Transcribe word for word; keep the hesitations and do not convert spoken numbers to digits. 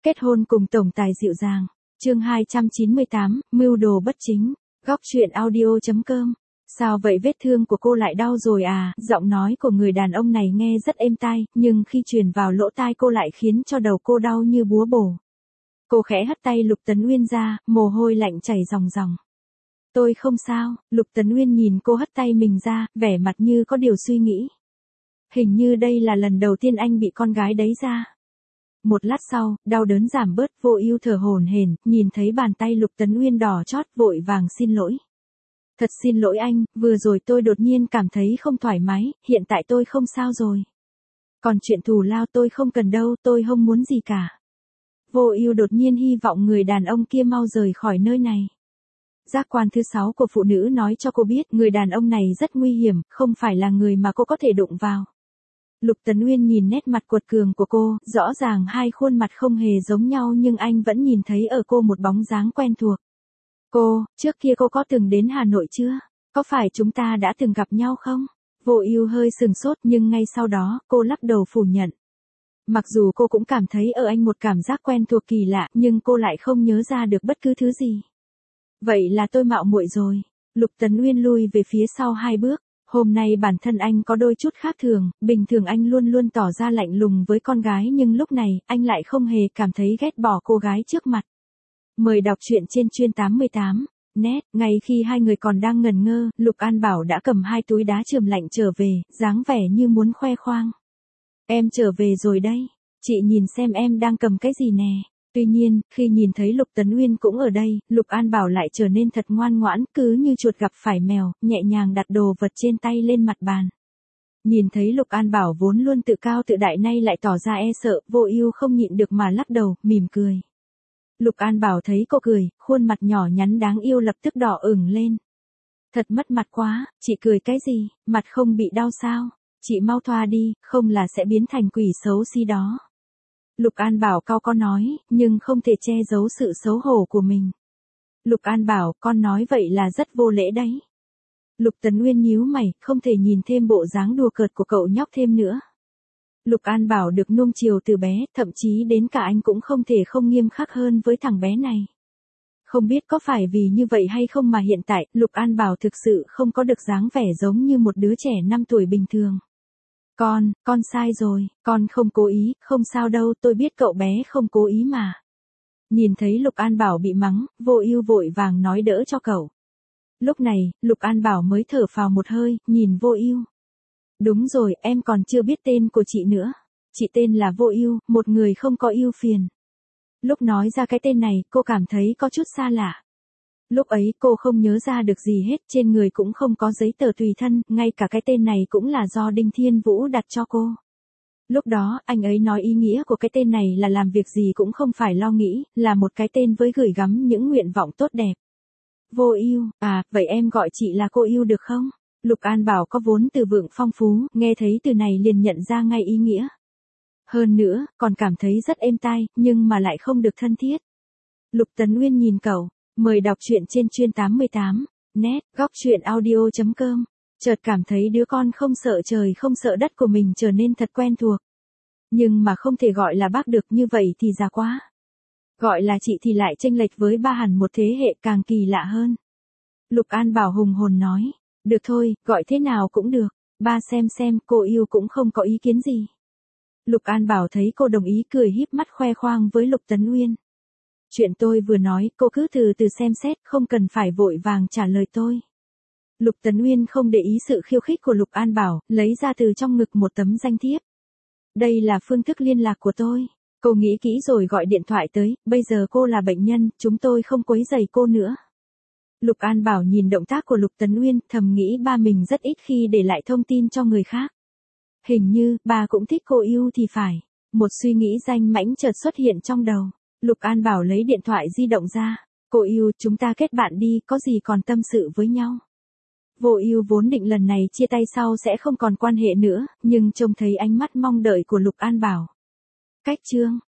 Kết hôn cùng tổng tài dịu dàng. Chương hai trăm chín mươi tám, mưu đồ bất chính. Góc truyện audio chấm com. Sao vậy, vết thương của cô lại đau rồi à? Giọng nói của người đàn ông này nghe rất êm tai, nhưng khi truyền vào lỗ tai cô lại khiến cho đầu cô đau như búa bổ. Cô khẽ hất tay Lục Tấn Uyên ra, mồ hôi lạnh chảy ròng ròng. Tôi không sao. Lục Tấn Uyên nhìn cô hất tay mình ra, vẻ mặt như có điều suy nghĩ. Hình như đây là lần đầu tiên anh bị con gái đấy ra. Một lát sau, đau đớn giảm bớt, Vô Ưu thở hổn hển, nhìn thấy bàn tay Lục Tấn Uyên đỏ chót, vội vàng xin lỗi. Thật xin lỗi anh, vừa rồi tôi đột nhiên cảm thấy không thoải mái, hiện tại tôi không sao rồi. Còn chuyện thù lao tôi không cần đâu, tôi không muốn gì cả. Vô Ưu đột nhiên hy vọng người đàn ông kia mau rời khỏi nơi này. Giác quan thứ sáu của phụ nữ nói cho cô biết người đàn ông này rất nguy hiểm, không phải là người mà cô có thể đụng vào. Lục Tấn Uyên nhìn nét mặt cuột cường của cô, rõ ràng hai khuôn mặt không hề giống nhau nhưng anh vẫn nhìn thấy ở cô một bóng dáng quen thuộc. Cô, trước kia cô có từng đến Hà Nội chưa? Có phải chúng ta đã từng gặp nhau không? Vô Ưu hơi sừng sốt nhưng ngay sau đó, cô lắc đầu phủ nhận. Mặc dù cô cũng cảm thấy ở anh một cảm giác quen thuộc kỳ lạ, nhưng cô lại không nhớ ra được bất cứ thứ gì. Vậy là tôi mạo muội rồi. Lục Tấn Uyên lui về phía sau hai bước. Hôm nay bản thân anh có đôi chút khác thường, bình thường anh luôn luôn tỏ ra lạnh lùng với con gái nhưng lúc này, anh lại không hề cảm thấy ghét bỏ cô gái trước mặt. Mời đọc truyện trên chuyên tám mươi tám. Net, ngay khi hai người còn đang ngần ngơ, Lục An Bảo đã cầm hai túi đá chườm lạnh trở về, dáng vẻ như muốn khoe khoang. Em trở về rồi đây, chị nhìn xem em đang cầm cái gì nè. Tuy nhiên, khi nhìn thấy Lục Tấn Uyên cũng ở đây, Lục An Bảo lại trở nên thật ngoan ngoãn, cứ như chuột gặp phải mèo, nhẹ nhàng đặt đồ vật trên tay lên mặt bàn. Nhìn thấy Lục An Bảo vốn luôn tự cao tự đại nay lại tỏ ra e sợ, Vô Ưu không nhịn được mà lắc đầu, mỉm cười. Lục An Bảo thấy cô cười, khuôn mặt nhỏ nhắn đáng yêu lập tức đỏ ửng lên. Thật mất mặt quá, chị cười cái gì, mặt không bị đau sao? Chị mau thoa đi, không là sẽ biến thành quỷ xấu xí đó. Lục An Bảo cau có nói, nhưng không thể che giấu sự xấu hổ của mình. Lục An Bảo, con nói vậy là rất vô lễ đấy. Lục Tấn Uyên nhíu mày, không thể nhìn thêm bộ dáng đùa cợt của cậu nhóc thêm nữa. Lục An Bảo được nuông chiều từ bé, thậm chí đến cả anh cũng không thể không nghiêm khắc hơn với thằng bé này. Không biết có phải vì như vậy hay không mà hiện tại, Lục An Bảo thực sự không có được dáng vẻ giống như một đứa trẻ năm tuổi bình thường. Con, con sai rồi, con không cố ý, không sao đâu, tôi biết cậu bé không cố ý mà. Nhìn thấy Lục An Bảo bị mắng, Vô Ưu vội vàng nói đỡ cho cậu. Lúc này, Lục An Bảo mới thở phào một hơi, nhìn Vô Ưu. Đúng rồi, em còn chưa biết tên của chị nữa. Chị tên là Vô Ưu, một người không có ưu phiền. Lúc nói ra cái tên này, cô cảm thấy có chút xa lạ. Lúc ấy cô không nhớ ra được gì hết, trên người cũng không có giấy tờ tùy thân, ngay cả cái tên này cũng là do Đinh Thiên Vũ đặt cho cô. Lúc đó, anh ấy nói ý nghĩa của cái tên này là làm việc gì cũng không phải lo nghĩ, là một cái tên với gửi gắm những nguyện vọng tốt đẹp. Vô Ưu, à, vậy em gọi chị là cô Ưu được không? Lục An Bảo có vốn từ vựng phong phú, nghe thấy từ này liền nhận ra ngay ý nghĩa. Hơn nữa, còn cảm thấy rất êm tai, nhưng mà lại không được thân thiết. Lục Tấn Uyên nhìn cậu. Mời đọc truyện trên chuyên tám mươi tám. Net, góc truyện audio chấm com. Chợt cảm thấy đứa con không sợ trời không sợ đất của mình trở nên thật quen thuộc. Nhưng mà không thể gọi là bác được, như vậy thì già quá. Gọi là chị thì lại chênh lệch với ba hẳn một thế hệ, càng kỳ lạ hơn. Lục An Bảo hùng hồn nói. Được thôi, gọi thế nào cũng được. Ba xem xem, cô Yêu cũng không có ý kiến gì. Lục An Bảo thấy cô đồng ý cười híp mắt khoe khoang với Lục Tấn Uyên. Chuyện tôi vừa nói, cô cứ từ từ xem xét, không cần phải vội vàng trả lời tôi. Lục Tấn Uyên không để ý sự khiêu khích của Lục An Bảo, lấy ra từ trong ngực một tấm danh thiếp. Đây là phương thức liên lạc của tôi. Cô nghĩ kỹ rồi gọi điện thoại tới, bây giờ cô là bệnh nhân, chúng tôi không quấy rầy cô nữa. Lục An Bảo nhìn động tác của Lục Tấn Uyên, thầm nghĩ ba mình rất ít khi để lại thông tin cho người khác. Hình như, ba cũng thích cô Yêu thì phải. Một suy nghĩ danh mãnh chợt xuất hiện trong đầu. Lục An Bảo lấy điện thoại di động ra. Cô Yêu, chúng ta kết bạn đi, có gì còn tâm sự với nhau. Vô Ưu vốn định lần này chia tay sau sẽ không còn quan hệ nữa, nhưng trông thấy ánh mắt mong đợi của Lục An Bảo. Cách chương.